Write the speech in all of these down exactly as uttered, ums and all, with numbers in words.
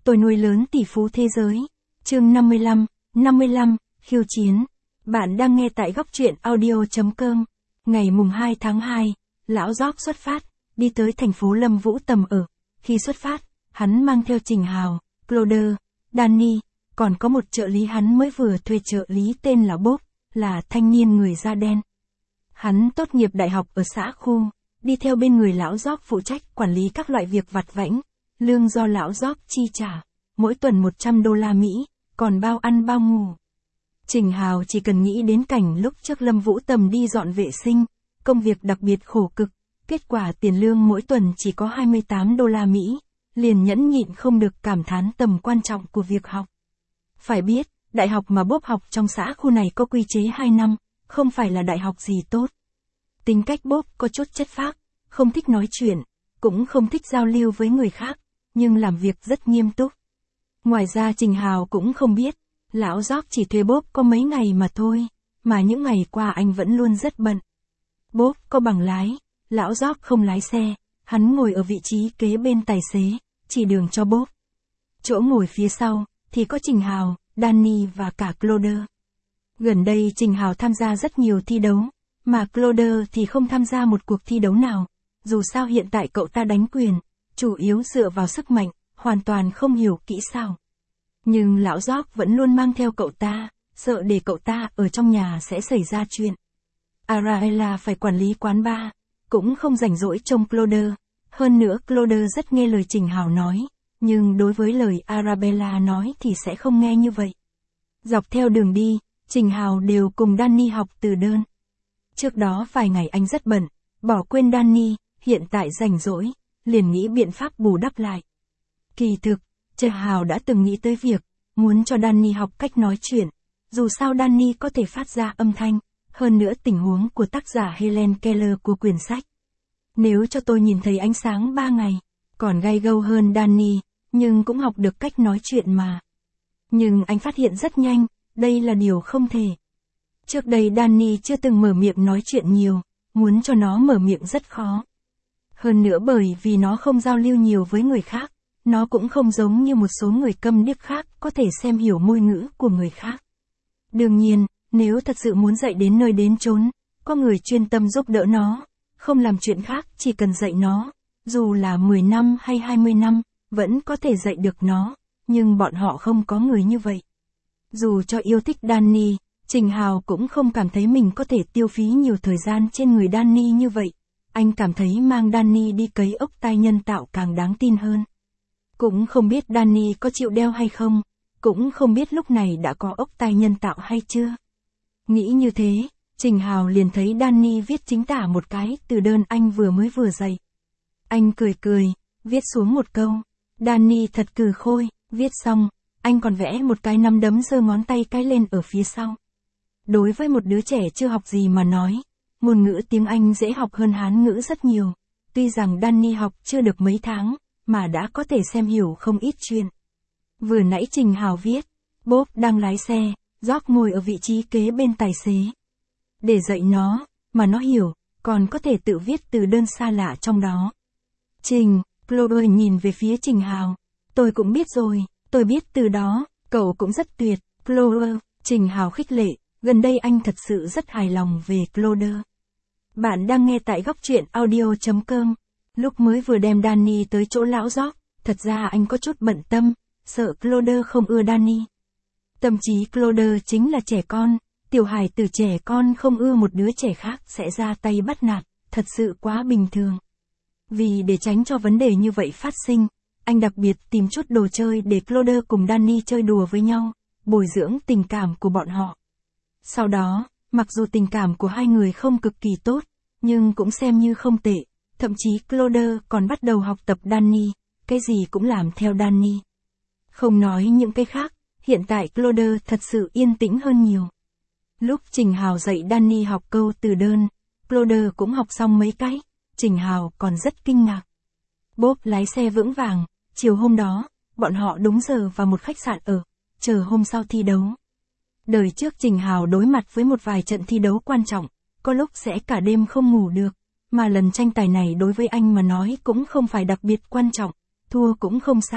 Tôi nuôi lớn tỷ phú thế giới. Chương năm mươi lăm, năm mươi lăm, khiêu chiến. Bạn đang nghe tại góc truyện audio chấm com. Ngày mùng hai tháng hai, lão George xuất phát, đi tới thành phố Lâm Vũ tầm ở. Khi xuất phát, hắn mang theo Trình Hào, Claude, Danny, còn có một trợ lý hắn mới vừa thuê trợ lý tên là Bob, là thanh niên người da đen. Hắn tốt nghiệp đại học ở xã khu, đi theo bên người lão George phụ trách quản lý các loại việc vặt vãnh, lương do lão George chi trả, mỗi tuần một trăm đô la Mỹ, còn bao ăn bao ngủ. Trình Hào chỉ cần nghĩ đến cảnh lúc trước Lâm Vũ Tầm đi dọn vệ sinh, công việc đặc biệt khổ cực, kết quả tiền lương mỗi tuần chỉ có hai mươi tám đô la Mỹ, liền nhẫn nhịn không được cảm thán tầm quan trọng của việc học. Phải biết, đại học mà Bob học trong xã khu này có quy chế hai năm, không phải là đại học gì tốt. Tính cách Bob có chút chất phác, không thích nói chuyện, cũng không thích giao lưu với người khác, nhưng làm việc rất nghiêm túc. Ngoài ra Trình Hào cũng không biết, lão George chỉ thuê Bob có mấy ngày mà thôi, mà những ngày qua anh vẫn luôn rất bận. Bob có bằng lái, lão George không lái xe, hắn ngồi ở vị trí kế bên tài xế, chỉ đường cho Bob. Chỗ ngồi phía sau, thì có Trình Hào, Danny và cả Claude. Gần đây Trình Hào tham gia rất nhiều thi đấu, mà Claude thì không tham gia một cuộc thi đấu nào, dù sao hiện tại cậu ta đánh quyền, chủ yếu dựa vào sức mạnh, hoàn toàn không hiểu kỹ xảo. Nhưng lão George vẫn luôn mang theo cậu ta, sợ để cậu ta ở trong nhà sẽ xảy ra chuyện. Araella phải quản lý quán bar, cũng không rảnh rỗi trông Claude. Hơn nữa Claude rất nghe lời Trình Hào nói, nhưng đối với lời Arabella nói thì sẽ không nghe như vậy. Dọc theo đường đi, Trình Hào đều cùng Danny học từ đơn. Trước đó vài ngày anh rất bận, bỏ quên Danny, hiện tại rảnh rỗi, liền nghĩ biện pháp bù đắp lại. Kỳ thực, Trình Hào đã từng nghĩ tới việc, muốn cho Danny học cách nói chuyện, dù sao Danny có thể phát ra âm thanh, hơn nữa tình huống của tác giả Helen Keller của quyển sách. Nếu cho tôi nhìn thấy ánh sáng ba ngày, còn gay gâu hơn Danny, nhưng cũng học được cách nói chuyện mà. Nhưng anh phát hiện rất nhanh, đây là điều không thể. Trước đây Danny chưa từng mở miệng nói chuyện nhiều, muốn cho nó mở miệng rất khó. Hơn nữa bởi vì nó không giao lưu nhiều với người khác, nó cũng không giống như một số người câm điếc khác có thể xem hiểu ngôn ngữ của người khác. Đương nhiên, nếu thật sự muốn dạy đến nơi đến chốn, có người chuyên tâm giúp đỡ nó, không làm chuyện khác chỉ cần dạy nó, dù là mười năm hay hai mươi năm, vẫn có thể dạy được nó, nhưng bọn họ không có người như vậy. Dù cho yêu thích Danny, Trình Hào cũng không cảm thấy mình có thể tiêu phí nhiều thời gian trên người Danny như vậy. Anh cảm thấy mang Danny đi cấy ốc tai nhân tạo càng đáng tin hơn. Cũng không biết Danny có chịu đeo hay không, cũng không biết lúc này đã có ốc tai nhân tạo hay chưa. Nghĩ như thế, Trình Hào liền thấy Danny viết chính tả một cái từ đơn anh vừa mới vừa dạy. Anh cười cười, viết xuống một câu, Danny thật cừ khôi, viết xong, anh còn vẽ một cái nắm đấm giơ ngón tay cái lên ở phía sau. Đối với một đứa trẻ chưa học gì mà nói, ngôn ngữ tiếng Anh dễ học hơn Hán ngữ rất nhiều, tuy rằng Danny học chưa được mấy tháng, mà đã có thể xem hiểu không ít chuyện. Vừa nãy Trình Hào viết, Bob đang lái xe, George ngồi ở vị trí kế bên tài xế. Để dạy nó, mà nó hiểu, còn có thể tự viết từ đơn xa lạ trong đó. Trình, Claude nhìn về phía Trình Hào. Tôi cũng biết rồi, tôi biết từ đó, cậu cũng rất tuyệt, Claude. Trình Hào khích lệ, gần đây anh thật sự rất hài lòng về Claude. Bạn đang nghe tại góc truyện audio chấm com. Lúc mới vừa đem Danny tới chỗ lão George, thật ra anh có chút bận tâm, sợ Claude không ưa Danny. Tâm trí Claude chính là trẻ con, tiểu hài từ trẻ con không ưa một đứa trẻ khác sẽ ra tay bắt nạt, thật sự quá bình thường. Vì để tránh cho vấn đề như vậy phát sinh, anh đặc biệt tìm chút đồ chơi để Claude cùng Danny chơi đùa với nhau, bồi dưỡng tình cảm của bọn họ. Sau đó, mặc dù tình cảm của hai người không cực kỳ tốt, nhưng cũng xem như không tệ, thậm chí Claude còn bắt đầu học tập Danny, cái gì cũng làm theo Danny. Không nói những cái khác, hiện tại Claude thật sự yên tĩnh hơn nhiều. Lúc Trình Hào dạy Danny học câu từ đơn, Claude cũng học xong mấy cái, Trình Hào còn rất kinh ngạc. Bob lái xe vững vàng, chiều hôm đó, bọn họ đúng giờ vào một khách sạn ở, chờ hôm sau thi đấu. Đời trước Trình Hào đối mặt với một vài trận thi đấu quan trọng, có lúc sẽ cả đêm không ngủ được, mà lần tranh tài này đối với anh mà nói cũng không phải đặc biệt quan trọng, thua cũng không sao,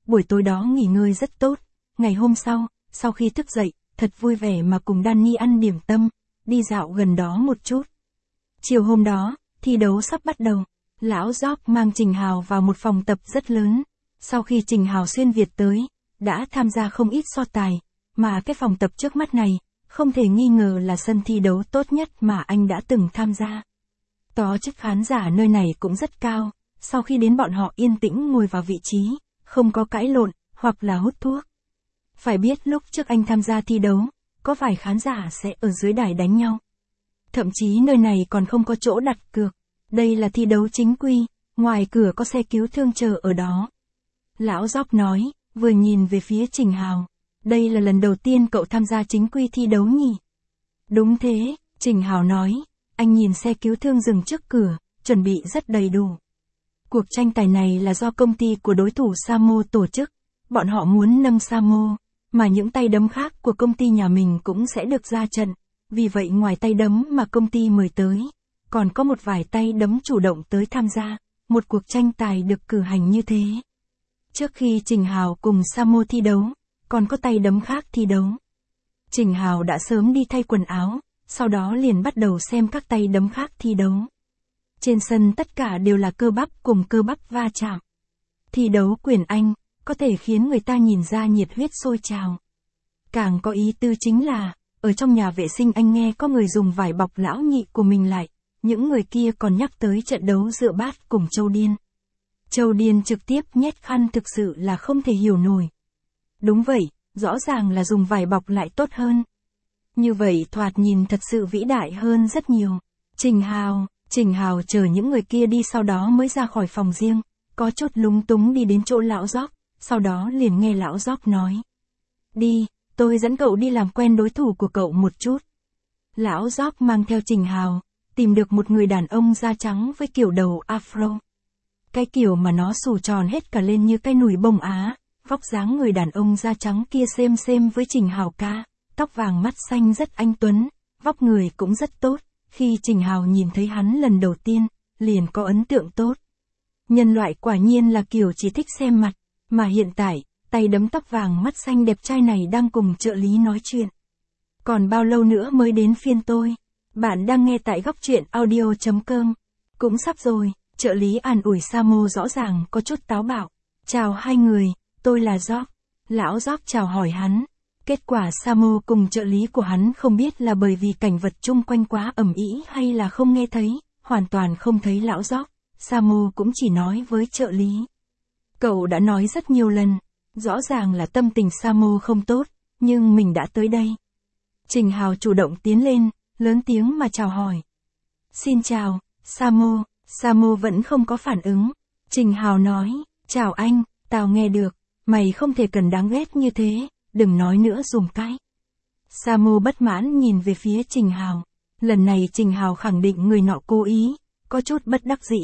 buổi tối đó nghỉ ngơi rất tốt. Ngày hôm sau, sau khi thức dậy, thật vui vẻ mà cùng Danny ăn điểm tâm, đi dạo gần đó một chút. Chiều hôm đó, thi đấu sắp bắt đầu. Lão Jock mang Trình Hào vào một phòng tập rất lớn. Sau khi Trình Hào xuyên Việt tới, đã tham gia không ít so tài, mà cái phòng tập trước mắt này, không thể nghi ngờ là sân thi đấu tốt nhất mà anh đã từng tham gia. Tó chức khán giả nơi này cũng rất cao, sau khi đến bọn họ yên tĩnh ngồi vào vị trí, không có cãi lộn, hoặc là hút thuốc. Phải biết lúc trước anh tham gia thi đấu, có vài khán giả sẽ ở dưới đài đánh nhau. Thậm chí nơi này còn không có chỗ đặt cược. Đây là thi đấu chính quy, ngoài cửa có xe cứu thương chờ ở đó. Lão Jock nói, vừa nhìn về phía Trình Hào. Đây là lần đầu tiên cậu tham gia chính quy thi đấu nhỉ? Đúng thế, Trình Hào nói. Anh nhìn xe cứu thương dừng trước cửa, chuẩn bị rất đầy đủ. Cuộc tranh tài này là do công ty của đối thủ Samo tổ chức. Bọn họ muốn nâng Samo, mà những tay đấm khác của công ty nhà mình cũng sẽ được ra trận. Vì vậy ngoài tay đấm mà công ty mời tới, còn có một vài tay đấm chủ động tới tham gia. Một cuộc tranh tài được cử hành như thế. Trước khi Trình Hào cùng Samo thi đấu, còn có tay đấm khác thi đấu. Trình Hào đã sớm đi thay quần áo, sau đó liền bắt đầu xem các tay đấm khác thi đấu. Trên sân tất cả đều là cơ bắp cùng cơ bắp va chạm. Thi đấu quyền Anh, có thể khiến người ta nhìn ra nhiệt huyết sôi trào. Càng có ý tư chính là, ở trong nhà vệ sinh anh nghe có người dùng vải bọc lão nhị của mình lại, những người kia còn nhắc tới trận đấu dựa bát cùng Châu Điên. Châu Điên trực tiếp nhét khăn thực sự là không thể hiểu nổi. Đúng vậy, rõ ràng là dùng vải bọc lại tốt hơn. Như vậy thoạt nhìn thật sự vĩ đại hơn rất nhiều. Trình Hào, Trình Hào chờ những người kia đi sau đó mới ra khỏi phòng riêng, có chút lúng túng đi đến chỗ lão Jock, sau đó liền nghe lão Jock nói. Đi, tôi dẫn cậu đi làm quen đối thủ của cậu một chút. Lão Jock mang theo Trình Hào, tìm được một người đàn ông da trắng với kiểu đầu afro. Cái kiểu mà nó xù tròn hết cả lên như cái nùi bông Á, vóc dáng người đàn ông da trắng kia xem xem với Trình Hào ca, tóc vàng mắt xanh rất anh tuấn, vóc người cũng rất tốt. Khi Trình Hào nhìn thấy hắn lần đầu tiên, liền có ấn tượng tốt. Nhân loại quả nhiên là kiểu chỉ thích xem mặt, mà hiện tại, tay đấm tóc vàng mắt xanh đẹp trai này đang cùng trợ lý nói chuyện. Còn bao lâu nữa mới đến phiên tôi? Bạn đang nghe tại góc truyện audio chấm com. Cũng sắp rồi, trợ lý an ủi Samo rõ ràng có chút táo bạo. Chào hai người, tôi là Jock. Lão Jock chào hỏi hắn. Kết quả Samo cùng trợ lý của hắn không biết là bởi vì cảnh vật chung quanh quá ầm ĩ hay là không nghe thấy, hoàn toàn không thấy lão Jock. Samo cũng chỉ nói với trợ lý. Cậu đã nói rất nhiều lần, rõ ràng là tâm tình Samo không tốt, nhưng mình đã tới đây. Trình Hào chủ động tiến lên, lớn tiếng mà chào hỏi. Xin chào, Samo. Samo vẫn không có phản ứng. Trình Hào nói, chào anh, tao nghe được, mày không thể cần đáng ghét như thế, đừng nói nữa dùm cái. Samo bất mãn nhìn về phía Trình Hào. Lần này Trình Hào khẳng định người nọ cố ý, có chút bất đắc dĩ.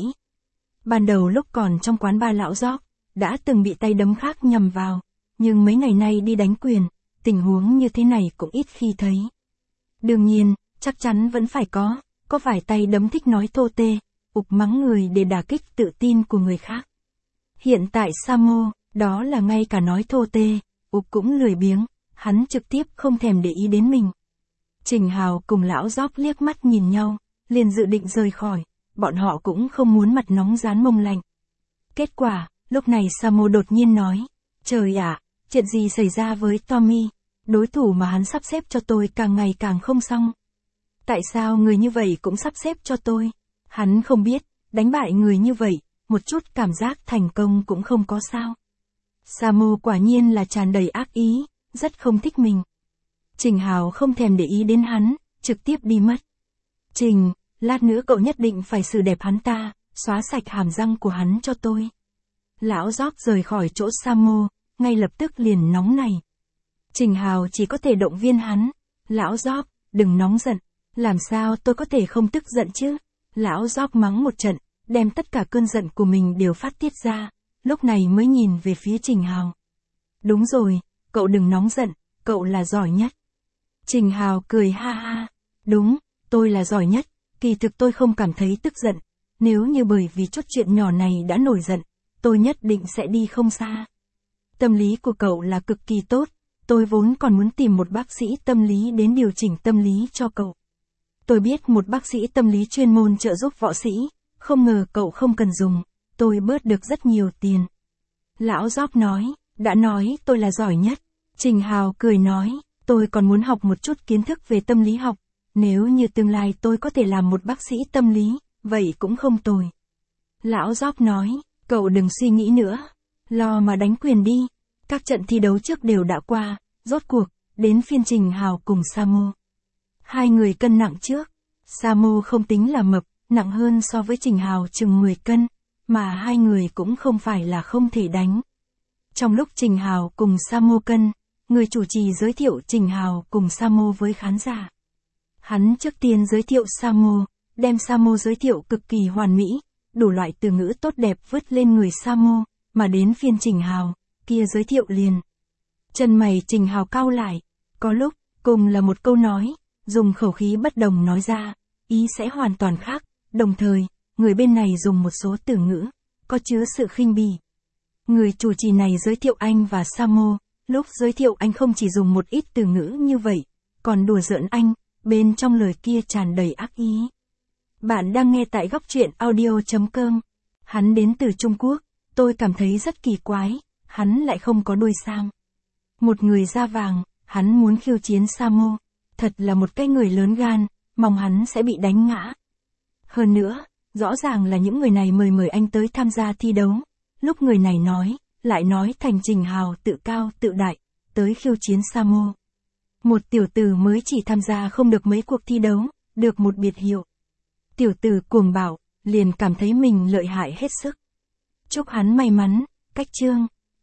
Ban đầu lúc còn trong quán bar lão Jock, đã từng bị tay đấm khác nhầm vào, nhưng mấy ngày nay đi đánh quyền, tình huống như thế này cũng ít khi thấy. Đương nhiên, chắc chắn vẫn phải có, có vài tay đấm thích nói thô tê, ục mắng người để đả kích tự tin của người khác. Hiện tại Samo, đó là ngay cả nói thô tê, ục cũng lười biếng, hắn trực tiếp không thèm để ý đến mình. Trình Hào cùng lão Jock liếc mắt nhìn nhau, liền dự định rời khỏi, bọn họ cũng không muốn mặt nóng rán mông lạnh. Kết quả, lúc này Samo đột nhiên nói, trời ạ, chuyện gì xảy ra với Tommy, đối thủ mà hắn sắp xếp cho tôi càng ngày càng không xong. Tại sao người như vậy cũng sắp xếp cho tôi? Hắn không biết, đánh bại người như vậy, một chút cảm giác thành công cũng không có sao. Samo quả nhiên là tràn đầy ác ý, rất không thích mình. Trình Hào không thèm để ý đến hắn, trực tiếp đi mất. Trình, lát nữa cậu nhất định phải xử đẹp hắn ta, xóa sạch hàm răng của hắn cho tôi. Lão Jock rời khỏi chỗ Samo, ngay lập tức liền nóng này. Trình Hào chỉ có thể động viên hắn. Lão Jock, đừng nóng giận, làm sao tôi có thể không tức giận chứ? Lão Jock mắng một trận, đem tất cả cơn giận của mình đều phát tiết ra, lúc này mới nhìn về phía Trình Hào. Đúng rồi, cậu đừng nóng giận, cậu là giỏi nhất. Trình Hào cười ha ha, đúng, tôi là giỏi nhất, kỳ thực tôi không cảm thấy tức giận, nếu như bởi vì chút chuyện nhỏ này đã nổi giận, tôi nhất định sẽ đi không xa. tâm lý của cậu là cực kỳ tốt, tôi vốn còn muốn tìm một bác sĩ tâm lý đến điều chỉnh tâm lý cho cậu. Tôi biết một bác sĩ tâm lý chuyên môn trợ giúp võ sĩ, không ngờ cậu không cần dùng, tôi bớt được rất nhiều tiền. Lão Job nói, đã nói tôi là giỏi nhất. Trình Hào cười nói, tôi còn muốn học một chút kiến thức về tâm lý học, nếu như tương lai tôi có thể làm một bác sĩ tâm lý, vậy cũng không tồi. Lão Job nói, cậu đừng suy nghĩ nữa, lo mà đánh quyền đi, các trận thi đấu trước đều đã qua, rốt cuộc, đến phiên Trình Hào cùng Samo. Hai người cân nặng trước, Samo không tính là mập, nặng hơn so với Trình Hào chừng mười cân, mà hai người cũng không phải là không thể đánh. Trong lúc Trình Hào cùng Samo cân, người chủ trì giới thiệu Trình Hào cùng Samo với khán giả. Hắn trước tiên giới thiệu Samo, đem Samo giới thiệu cực kỳ hoàn mỹ, đủ loại từ ngữ tốt đẹp vứt lên người Samo, mà đến phiên Trình Hào, kia giới thiệu liền. Chân mày Trình Hào cau lại, có lúc, cùng là một câu nói, dùng khẩu khí bất đồng nói ra, ý sẽ hoàn toàn khác, đồng thời, người bên này dùng một số từ ngữ, có chứa sự khinh bỉ. Người chủ trì này giới thiệu anh và Samo, lúc giới thiệu anh không chỉ dùng một ít từ ngữ như vậy, còn đùa giỡn anh, bên trong lời kia tràn đầy ác ý. Bạn đang nghe tại góc truyện audio chấm com. Hắn đến từ Trung Quốc, tôi cảm thấy rất kỳ quái, hắn lại không có đuôi sam. Một người da vàng, hắn muốn khiêu chiến Samo, thật là một cái người lớn gan, mong hắn sẽ bị đánh ngã. Hơn nữa, rõ ràng là những người này mời mời anh tới tham gia thi đấu, lúc người này nói, lại nói thành Trình Hào tự cao tự đại, tới khiêu chiến Samo. Một tiểu tử mới chỉ tham gia không được mấy cuộc thi đấu, được một biệt hiệu. Tiểu tử cuồng bạo, liền cảm thấy mình lợi hại hết sức. Chúc hắn may mắn, cách chương.